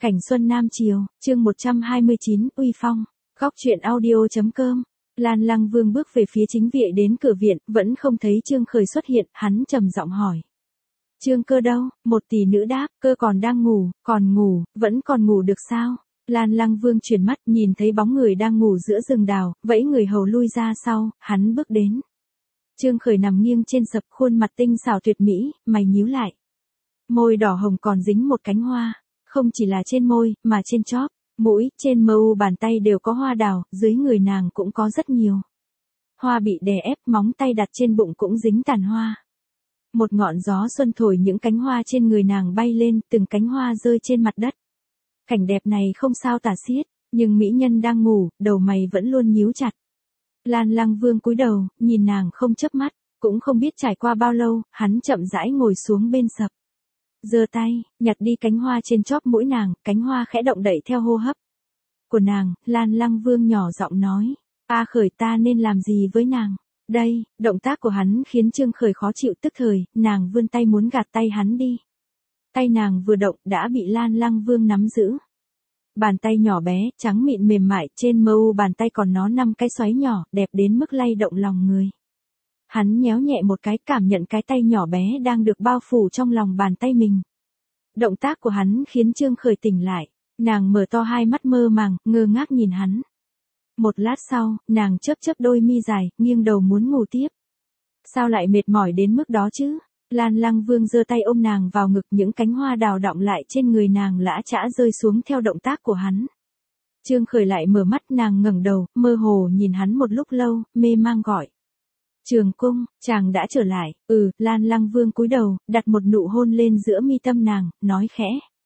Cảnh xuân Nam Triều, chương 129, Uy Phong, góc truyện audio.com. Lan Lăng Vương bước về phía chính viện đến cửa viện, vẫn không thấy Trương Khởi xuất hiện, hắn trầm giọng hỏi. Trương Cơ đâu? Một tỷ nữ đáp, Cơ còn đang ngủ, vẫn còn ngủ được sao? Lan Lăng Vương chuyển mắt nhìn thấy bóng người đang ngủ giữa rừng đào, vẫy người hầu lui ra sau, hắn bước đến. Trương Khởi nằm nghiêng trên sập, khuôn mặt tinh xảo tuyệt mỹ, mày nhíu lại. Môi đỏ hồng còn dính một cánh hoa, không chỉ là trên môi, mà trên chóp, mũi, trên mu bàn tay đều có hoa đào, dưới người nàng cũng có rất nhiều. Hoa bị đè ép, móng tay đặt trên bụng cũng dính tàn hoa. Một ngọn gió xuân thổi những cánh hoa trên người nàng bay lên, từng cánh hoa rơi trên mặt đất. Cảnh đẹp này không sao tả xiết, nhưng mỹ nhân đang ngủ, đầu mày vẫn luôn nhíu chặt. Lan Lăng Vương cúi đầu, nhìn nàng không chớp mắt, cũng không biết trải qua bao lâu, hắn chậm rãi ngồi xuống bên sập. Giơ tay, nhặt đi cánh hoa trên chóp mũi nàng, cánh hoa khẽ động đậy theo hô hấp của nàng. Lan Lăng Vương nhỏ giọng nói, A Khởi, ta nên làm gì với nàng? Đây, động tác của hắn khiến Trương Khởi khó chịu, tức thời, nàng vươn tay muốn gạt tay hắn đi. Tay nàng vừa động đã bị Lan Lăng Vương nắm giữ. Bàn tay nhỏ bé, trắng mịn mềm mại, trên mu bàn tay còn nó 5 cái xoáy nhỏ, đẹp đến mức lay động lòng người. Hắn nhéo nhẹ một cái, cảm nhận cái tay nhỏ bé đang được bao phủ trong lòng bàn tay mình. Động tác của hắn khiến Trương Khởi tỉnh lại, nàng mở to hai mắt mơ màng, ngơ ngác nhìn hắn. Một lát sau, nàng chớp chớp đôi mi dài, nghiêng đầu muốn ngủ tiếp. Sao lại mệt mỏi đến mức đó chứ? Lan Lăng Vương giơ tay ôm nàng vào ngực, những cánh hoa đào đọng lại trên người nàng lã chã rơi xuống theo động tác của hắn. Trương Khởi lại mở mắt, nàng ngẩng đầu, mơ hồ nhìn hắn một lúc lâu, mê mang gọi. Trường Cung, chàng đã trở lại. Lan Lăng Vương cúi đầu, đặt một nụ hôn lên giữa mi tâm nàng, nói khẽ.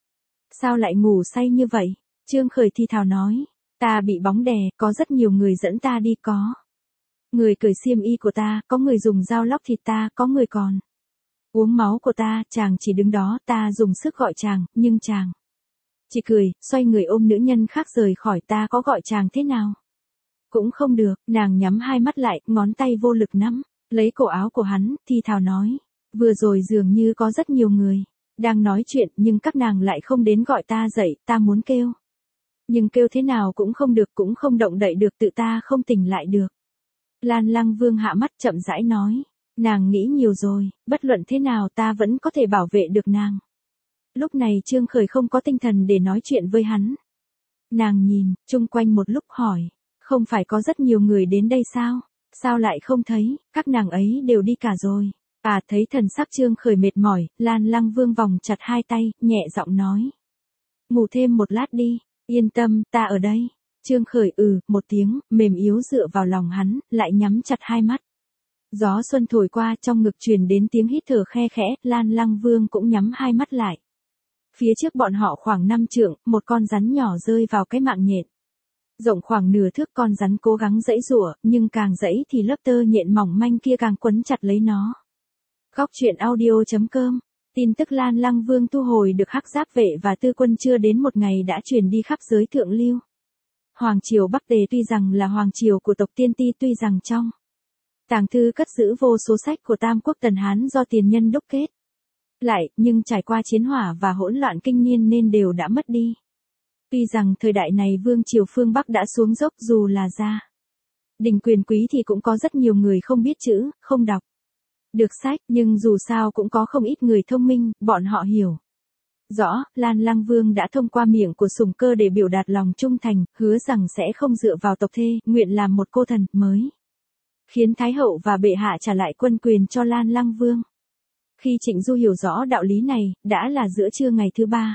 Sao lại ngủ say như vậy? Trương Khởi thi thào nói. Ta bị bóng đè, có rất nhiều người dẫn ta đi, có người cởi xiêm y của ta, có người dùng dao lóc thịt ta, có người còn uống máu của ta. Chàng chỉ đứng đó, ta dùng sức gọi chàng, nhưng chàng chỉ cười, xoay người ôm nữ nhân khác rời khỏi. Ta có gọi chàng thế nào cũng không được. Nàng nhắm hai mắt lại, ngón tay vô lực nắm lấy cổ áo của hắn, thì thào nói. Vừa rồi dường như có rất nhiều người đang nói chuyện, nhưng các nàng lại không đến gọi ta dậy. Ta muốn kêu, nhưng kêu thế nào cũng không được, cũng không động đậy được, tự ta không tỉnh lại được. Lan Lăng Vương hạ mắt chậm rãi nói. Nàng nghĩ nhiều rồi, bất luận thế nào ta vẫn có thể bảo vệ được nàng. Lúc này Trương Khởi không có tinh thần để nói chuyện với hắn. Nàng nhìn chung quanh một lúc hỏi. Không phải có rất nhiều người đến đây sao? Sao lại không thấy? Các nàng ấy đều đi cả rồi. Thấy thần sắc Trương Khởi mệt mỏi, Lan Lăng Vương vòng chặt hai tay, nhẹ giọng nói. Ngủ thêm một lát đi, yên tâm, ta ở đây. Trương Khởi một tiếng, mềm yếu dựa vào lòng hắn, lại nhắm chặt hai mắt. Gió xuân thổi qua, trong ngực truyền đến tiếng hít thở khe khẽ, Lan Lăng Vương cũng nhắm hai mắt lại. Phía trước bọn họ khoảng 5 trượng, một con rắn nhỏ rơi vào cái mạng nhện. Rộng khoảng nửa thước, con rắn cố gắng giãy giụa, nhưng càng giãy thì lớp tơ nhện mỏng manh kia càng quấn chặt lấy nó. Góc truyện audio.com. Tin tức Lan Lăng Vương thu hồi được hắc giáp vệ và tư quân chưa đến một ngày đã truyền đi khắp giới thượng lưu. Hoàng triều Bắc Tề tuy rằng là hoàng triều của tộc Tiên Ti, tuy rằng trong tàng thư cất giữ vô số sách của Tam Quốc Tần Hán do tiền nhân đúc kết lại, nhưng trải qua chiến hỏa và hỗn loạn kinh niên nên đều đã mất đi. Tuy rằng thời đại này vương triều phương Bắc đã xuống dốc, dù là gia đình quyền quý thì cũng có rất nhiều người không biết chữ, không đọc được sách, nhưng dù sao cũng có không ít người thông minh, bọn họ hiểu rõ, Lan Lăng Vương đã thông qua miệng của Sùng Cơ để biểu đạt lòng trung thành, hứa rằng sẽ không dựa vào tộc thê, nguyện làm một cô thần mới, khiến Thái hậu và bệ hạ trả lại quân quyền cho Lan Lăng Vương. Khi Trịnh Du hiểu rõ đạo lý này, đã là giữa trưa ngày thứ 3.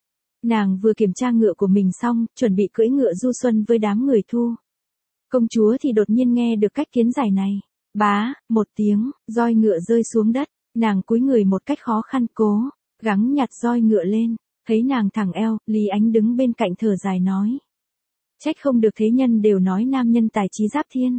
Nàng vừa kiểm tra ngựa của mình xong, chuẩn bị cưỡi ngựa du xuân với đám người Thu công chúa thì đột nhiên nghe được cách kiến giải này. Bá, một tiếng, roi ngựa rơi xuống đất, nàng cúi người một cách khó khăn, cố gắng nhặt roi ngựa lên. Thấy nàng thẳng eo, Lý Ánh đứng bên cạnh thở dài nói. Trách không được thế nhân đều nói nam nhân tài trí giáp thiên.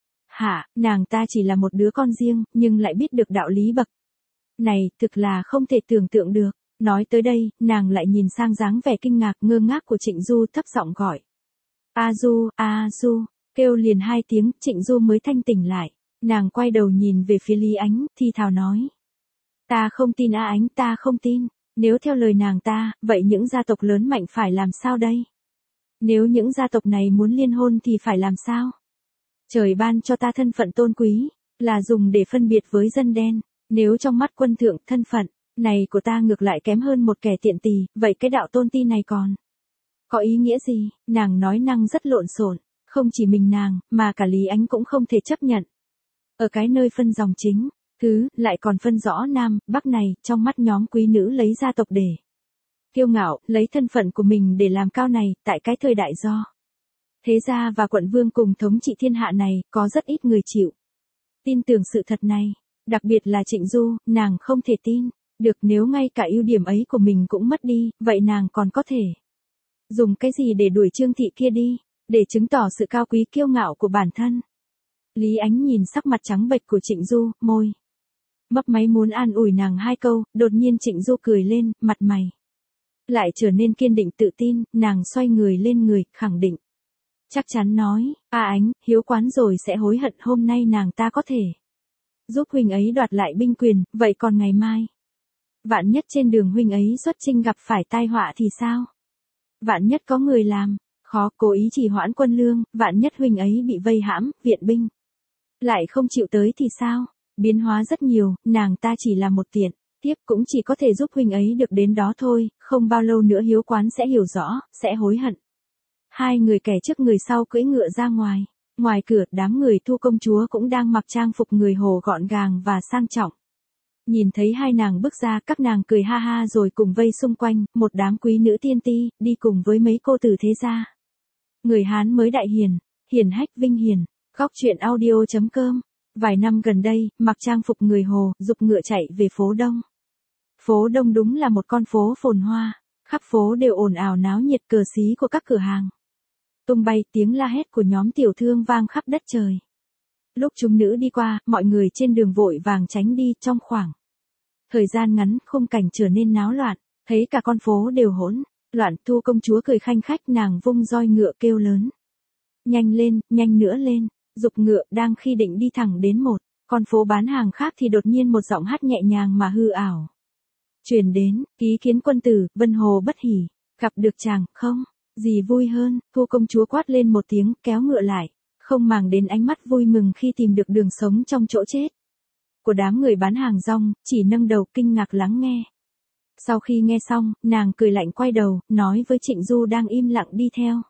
Nàng ta chỉ là một đứa con riêng, nhưng lại biết được đạo lý bậc này, thực là không thể tưởng tượng được. Nói tới đây, nàng lại nhìn sang dáng vẻ kinh ngạc ngơ ngác của Trịnh Du, thấp giọng gọi. A Du, kêu liền 2 tiếng, Trịnh Du mới thanh tỉnh lại. Nàng quay đầu nhìn về phía Lý Ánh, thì thào nói. Ta không tin A Ánh, ta không tin. Nếu theo lời nàng ta, vậy những gia tộc lớn mạnh phải làm sao đây? Nếu những gia tộc này muốn liên hôn thì phải làm sao? Trời ban cho ta thân phận tôn quý, là dùng để phân biệt với dân đen. Nếu trong mắt quân thượng thân phận này của ta ngược lại kém hơn một kẻ tiện tỳ, vậy cái đạo tôn ti này còn có ý nghĩa gì? Nàng nói năng rất lộn xộn, không chỉ mình nàng, mà cả Lý Ánh cũng không thể chấp nhận. Ở cái nơi phân dòng chính, lại còn phân rõ Nam, Bắc này, trong mắt nhóm quý nữ lấy gia tộc để kiêu ngạo, lấy thân phận của mình để làm cao này, tại cái thời đại do thế gia và quận vương cùng thống trị thiên hạ này, có rất ít người chịu tin tưởng sự thật này. Đặc biệt là Trịnh Du, nàng không thể tin được nếu ngay cả ưu điểm ấy của mình cũng mất đi, vậy nàng còn có thể dùng cái gì để đuổi Trương Thị kia đi, để chứng tỏ sự cao quý kiêu ngạo của bản thân. Lý Ánh nhìn sắc mặt trắng bệch của Trịnh Du, môi mấp máy muốn an ủi nàng hai câu, đột nhiên Trịnh Du cười lên, mặt mày lại trở nên kiên định tự tin, nàng xoay người lên người, khẳng định. Chắc chắn nói, Ánh, hiếu quán rồi sẽ hối hận, hôm nay nàng ta có thể giúp huynh ấy đoạt lại binh quyền, vậy còn ngày mai? Vạn nhất trên đường huynh ấy xuất chinh gặp phải tai họa thì sao? Vạn nhất có người làm khó cố ý trì hoãn quân lương, vạn nhất huynh ấy bị vây hãm, viện binh lại không chịu tới thì sao? Biến hóa rất nhiều, nàng ta chỉ là một tiện tiếp cũng chỉ có thể giúp huynh ấy được đến đó thôi, không bao lâu nữa hiếu quán sẽ hiểu rõ, sẽ hối hận. Hai người kẻ trước người sau cưỡi ngựa ra ngoài. Ngoài cửa, đám người Thu công chúa cũng đang mặc trang phục người Hồ gọn gàng và sang trọng. Nhìn thấy hai nàng bước ra, các nàng cười ha ha rồi cùng vây xung quanh, một đám quý nữ tiên ti, đi cùng với mấy cô tử thế gia. Người Hán mới đại hiền, hiển hách vinh hiền. Góc truyện audio.com. Vài năm gần đây, mặc trang phục người Hồ, giục ngựa chạy về phố Đông. Phố Đông đúng là một con phố phồn hoa, khắp phố đều ồn ào náo nhiệt, cờ xí của các cửa hàng tung bay, tiếng la hét của nhóm tiểu thương vang khắp đất trời. Lúc chúng nữ đi qua, mọi người trên đường vội vàng tránh đi, trong khoảng thời gian ngắn, khung cảnh trở nên náo loạn, thấy cả con phố đều hỗn loạn. Thu công chúa cười khanh khách, nàng vung roi ngựa kêu lớn. Nhanh lên, nhanh nữa lên, giục ngựa. Đang khi định đi thẳng đến một con phố bán hàng khác thì đột nhiên một giọng hát nhẹ nhàng mà hư ảo truyền đến, ý kiến quân tử, Vân Hồ bất hỉ, gặp được chàng, không gì vui hơn. Thu công chúa quát lên một tiếng, kéo ngựa lại, không màng đến ánh mắt vui mừng khi tìm được đường sống trong chỗ chết của đám người bán hàng rong, chỉ nâng đầu kinh ngạc lắng nghe. Sau khi nghe xong, nàng cười lạnh quay đầu, nói với Trịnh Du đang im lặng đi theo.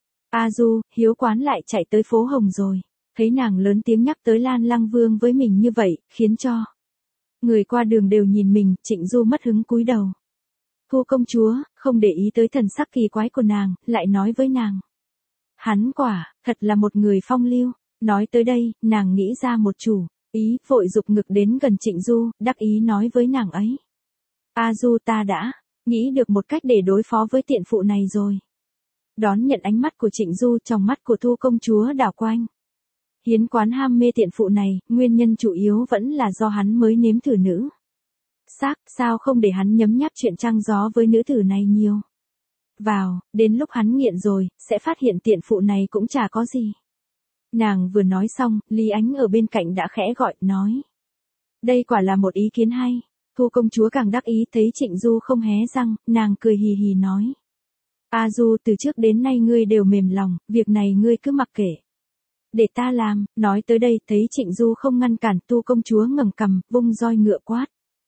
A Du, hiếu quán lại chạy tới phố Hồng rồi. Thấy nàng lớn tiếng nhắc tới Lan Lăng Vương với mình như vậy, khiến cho người qua đường đều nhìn mình. Trịnh Du mất hứng cúi đầu. Thu công chúa, không để ý tới thần sắc kỳ quái của nàng, lại nói với nàng. Hắn quả, thật là một người phong lưu. Nói tới đây, nàng nghĩ ra một chủ ý, vội giục ngực đến gần Trịnh Du, đắc ý nói với nàng ấy. A Du, ta đã nghĩ được một cách để đối phó với tiện phụ này rồi. Đón nhận ánh mắt của Trịnh Du, trong mắt của Thu công chúa đảo quanh. Hiến quán ham mê tiện phụ này, nguyên nhân chủ yếu vẫn là do hắn mới nếm thử nữ xác, sao không để hắn nhấm nháp chuyện trăng gió với nữ tử này nhiều vào, đến lúc hắn nghiện rồi, sẽ phát hiện tiện phụ này cũng chả có gì. Nàng vừa nói xong, Lý Ánh ở bên cạnh đã khẽ gọi, nói. Đây quả là một ý kiến hay. Thu công chúa càng đắc ý, thấy Trịnh Du không hé răng, nàng cười hì hì nói. A Du, từ trước đến nay ngươi đều mềm lòng, việc này ngươi cứ mặc kệ để ta làm. Nói tới đây, thấy Trịnh Du không ngăn cản, Thu công chúa ngẩng cằm, vung roi ngựa quát.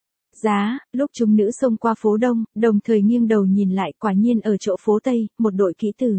Giá, lúc chúng nữ xông qua phố Đông, đồng thời nghiêng đầu nhìn lại, quả nhiên ở chỗ phố Tây, một đội kỹ tử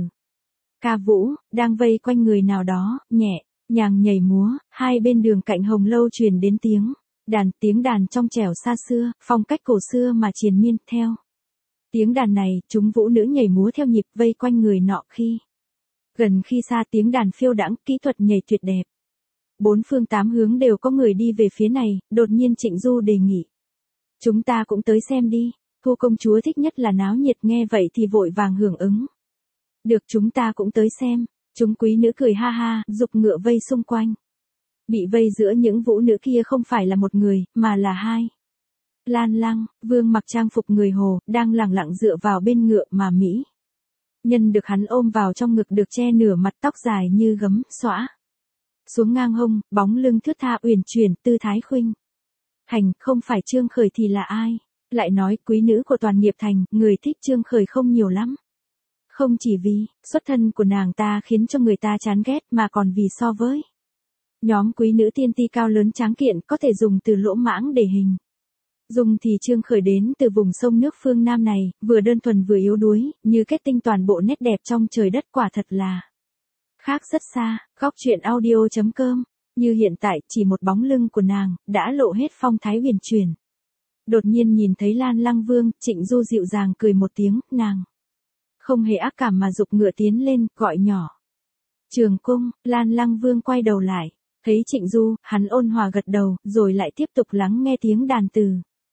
ca vũ đang vây quanh người nào đó, nhẹ nhàng nhảy múa. Hai bên đường cạnh Hồng Lâu truyền đến tiếng đàn trong trẻo xa xưa, phong cách cổ xưa mà triền miên. Theo tiếng đàn này, chúng vũ nữ nhảy múa theo nhịp, vây quanh người nọ. Khi gần khi xa, tiếng đàn phiêu đãng, kỹ thuật nhảy tuyệt đẹp. Bốn phương tám hướng đều có người đi về phía này. Đột nhiên Trịnh Du đề nghị. Chúng ta cũng tới xem đi. Thu công chúa thích nhất là náo nhiệt, nghe vậy thì vội vàng hưởng ứng. Được, chúng ta cũng tới xem. Chúng quý nữ cười ha ha, giục ngựa vây xung quanh. Bị vây giữa những vũ nữ kia không phải là một người, mà là hai. Lan Lăng Vương mặc trang phục người Hồ, đang lẳng lặng dựa vào bên ngựa mà Mỹ nhân được hắn ôm vào trong ngực, được che nửa mặt, tóc dài như gấm xõa xuống ngang hông, bóng lưng thướt tha uyển chuyển, tư thái khuynh hành. Không phải Trương Khởi thì là ai? Lại nói quý nữ của toàn nghiệp thành, người thích Trương Khởi không nhiều lắm. Không chỉ vì xuất thân của nàng ta khiến cho người ta chán ghét mà còn vì so với nhóm quý nữ tiên ti cao lớn tráng kiện có thể dùng từ lỗ mãng để hình. Dùng thì Trương Khởi đến từ vùng sông nước phương Nam này, vừa đơn thuần vừa yếu đuối, như kết tinh toàn bộ nét đẹp trong trời đất quả thật là khác rất xa. Góc truyện audio.com, như hiện tại chỉ một bóng lưng của nàng, đã lộ hết phong thái huyền chuyển. Đột nhiên nhìn thấy Lan Lăng Vương, Trịnh Du dịu dàng cười một tiếng, nàng không hề ác cảm mà giục ngựa tiến lên, gọi nhỏ. Trường cung, Lan Lăng Vương quay đầu lại, thấy Trịnh Du, hắn ôn hòa gật đầu, rồi lại tiếp tục lắng nghe tiếng đàn từ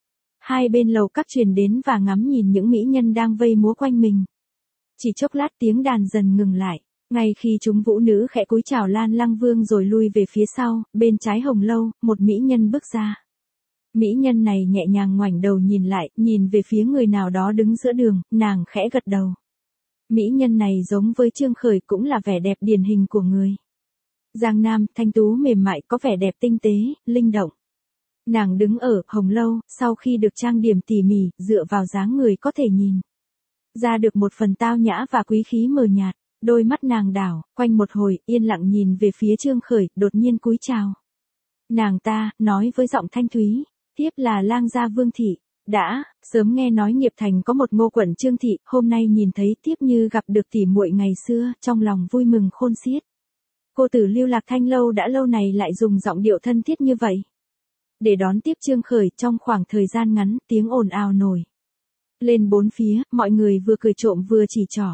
hai bên lầu các truyền đến và ngắm nhìn những mỹ nhân đang vây múa quanh mình. Chỉ chốc lát tiếng đàn dần ngừng lại, ngay khi chúng vũ nữ khẽ cúi chào Lan Lăng Vương rồi lui về phía sau, bên trái hồng lâu, một mỹ nhân bước ra. Mỹ nhân này nhẹ nhàng ngoảnh đầu nhìn lại, nhìn về phía người nào đó đứng giữa đường, nàng khẽ gật đầu. Mỹ nhân này giống với Trương Khởi cũng là vẻ đẹp điển hình của người Giang Nam, thanh tú mềm mại có vẻ đẹp tinh tế, linh động. Nàng đứng ở hồng lâu, sau khi được trang điểm tỉ mỉ, dựa vào dáng người có thể nhìn ra được một phần tao nhã và quý khí mờ nhạt. Đôi mắt nàng đảo quanh một hồi, yên lặng nhìn về phía Trương Khởi, đột nhiên cúi chào. Nàng ta nói với giọng thanh thúy, tiếp là lang gia Vương thị. Đã sớm nghe nói nghiệp thành có một Ngô quận Trương thị, hôm nay nhìn thấy tiếp như gặp được tỉ muội ngày xưa, trong lòng vui mừng khôn xiết. Cô tử lưu lạc thanh lâu đã lâu này lại dùng giọng điệu thân thiết như vậy để đón tiếp Trương Khởi. Trong khoảng thời gian ngắn, tiếng ồn ào nổi lên bốn phía, mọi người vừa cười trộm vừa chỉ trỏ.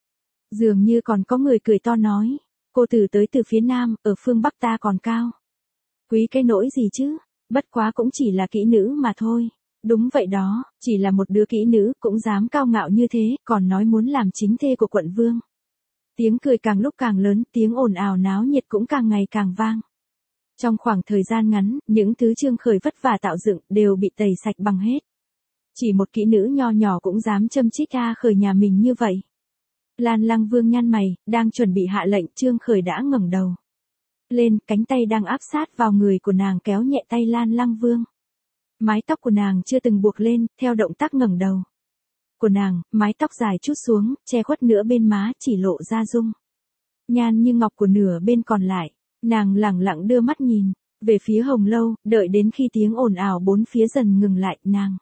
Dường như còn có người cười to nói, cô tử tới từ phía Nam, ở phương Bắc ta còn cao quý cái nỗi gì chứ, bất quá cũng chỉ là kỹ nữ mà thôi. Đúng vậy đó, chỉ là một đứa kỹ nữ cũng dám cao ngạo như thế, còn nói muốn làm chính thê của quận vương. Tiếng cười càng lúc càng lớn, tiếng ồn ào náo nhiệt cũng càng ngày càng vang. Trong khoảng thời gian ngắn, những thứ Trương Khởi vất vả tạo dựng đều bị tẩy sạch bằng hết. Chỉ một kỹ nữ nho nhỏ cũng dám châm chích Khởi nhà mình như vậy. Lan Lăng Vương nhăn mày, đang chuẩn bị hạ lệnh, Trương Khởi đã ngẩng đầu lên, cánh tay đang áp sát vào người của nàng kéo nhẹ tay Lan Lăng Vương. Mái tóc của nàng chưa từng buộc lên, theo động tác ngẩng đầu của nàng, mái tóc dài trút xuống, che khuất nửa bên má, chỉ lộ ra dung nhan như ngọc của nửa bên còn lại. Nàng lẳng lặng đưa mắt nhìn về phía hồng lâu, đợi đến khi tiếng ồn ào bốn phía dần ngừng lại, nàng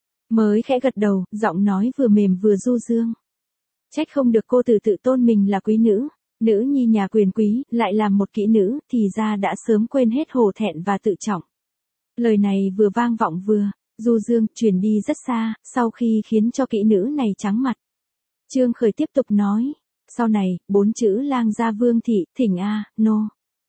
mới khẽ gật đầu, giọng nói vừa mềm vừa du dương. Trách không được cô tự tôn mình là quý nữ, nữ nhi nhà quyền quý, lại làm một kỹ nữ, thì ra đã sớm quên hết hổ thẹn và tự trọng. Lời này vừa vang vọng vừa du dương, truyền đi rất xa, sau khi khiến cho kỹ nữ này trắng mặt. Trương Khởi tiếp tục nói, sau này, 4 chữ lang gia Vương thị, thỉnh nô.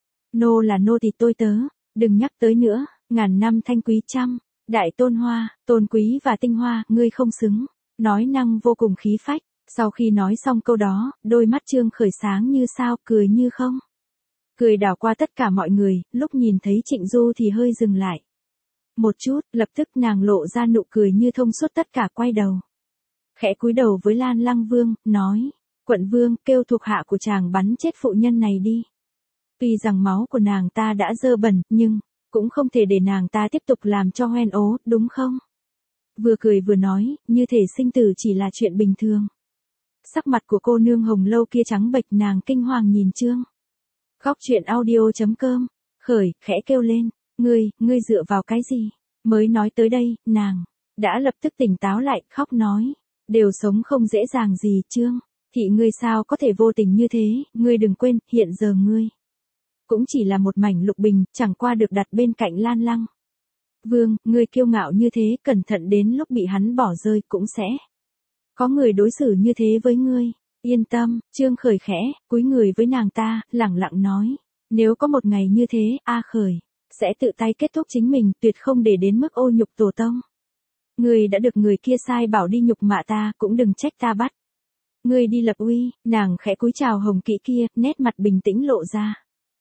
Nô là nô tỳ tôi tớ, đừng nhắc tới nữa, ngàn năm thanh quý trăm, đại tôn hoa, tôn quý và tinh hoa, ngươi không xứng. Nói năng vô cùng khí phách. Sau khi nói xong câu đó, đôi mắt Trương Khởi sáng như sao, cười như không. Cười đảo qua tất cả mọi người, lúc nhìn thấy Trịnh Du thì hơi dừng lại một chút, lập tức nàng lộ ra nụ cười như thông suốt tất cả, quay đầu khẽ cúi đầu với Lan Lăng Vương, nói, quận vương, kêu thuộc hạ của chàng bắn chết phụ nhân này đi. Tuy rằng máu của nàng ta đã dơ bẩn, nhưng cũng không thể để nàng ta tiếp tục làm cho hoen ố, đúng không? Vừa cười vừa nói, như thể sinh tử chỉ là chuyện bình thường. Sắc mặt của cô nương hồng lâu kia trắng bệch, nàng kinh hoàng nhìn Trương. Góc truyện audio.com, Khởi, khẽ kêu lên, ngươi dựa vào cái gì? Mới nói tới đây, nàng đã lập tức tỉnh táo lại, khóc nói, đều sống không dễ dàng gì Trương. Thị ngươi sao có thể vô tình như thế, ngươi đừng quên, hiện giờ ngươi cũng chỉ là một mảnh lục bình, chẳng qua được đặt bên cạnh Lan Lăng Vương, ngươi kiêu ngạo như thế, cẩn thận đến lúc bị hắn bỏ rơi cũng sẽ có người đối xử như thế với ngươi. Yên tâm, Trương Khởi khẽ cúi người với nàng ta, lẳng lặng nói, nếu có một ngày như thế, Khởi sẽ tự tay kết thúc chính mình, tuyệt không để đến mức ô nhục tổ tông. Ngươi đã được người kia sai bảo đi nhục mạ ta, cũng đừng trách ta bắt ngươi đi lập uy. Nàng khẽ cúi chào hồng kỵ kia, nét mặt bình tĩnh lộ ra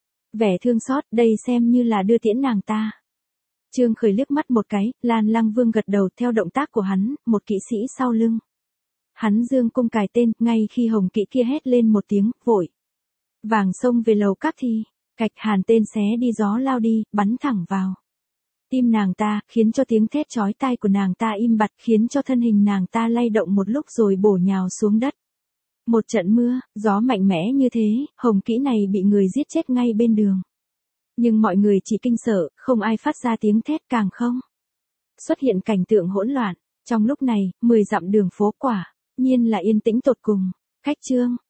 vẻ thương xót, đây xem như là đưa tiễn nàng ta. Trương Khởi liếc mắt một cái, Lan Lăng Vương gật đầu theo động tác của hắn, một kỵ sĩ sau lưng hắn dương cung cài tên, ngay khi hồng kỵ kia hét lên một tiếng, vội vàng xông về lầu các thì cạch hàn tên xé đi gió lao đi, bắn thẳng vào tim nàng ta, khiến cho tiếng thét chói tai của nàng ta im bặt, khiến cho thân hình nàng ta lay động một lúc rồi bổ nhào xuống đất. Một trận mưa, gió mạnh mẽ như thế, Hồng Kỹ này bị người giết chết ngay bên đường. Nhưng mọi người chỉ kinh sợ, không ai phát ra tiếng thét, càng không xuất hiện cảnh tượng hỗn loạn. Trong lúc này, 10 dặm đường phố quả nhiên là yên tĩnh tột cùng. Khách Trương,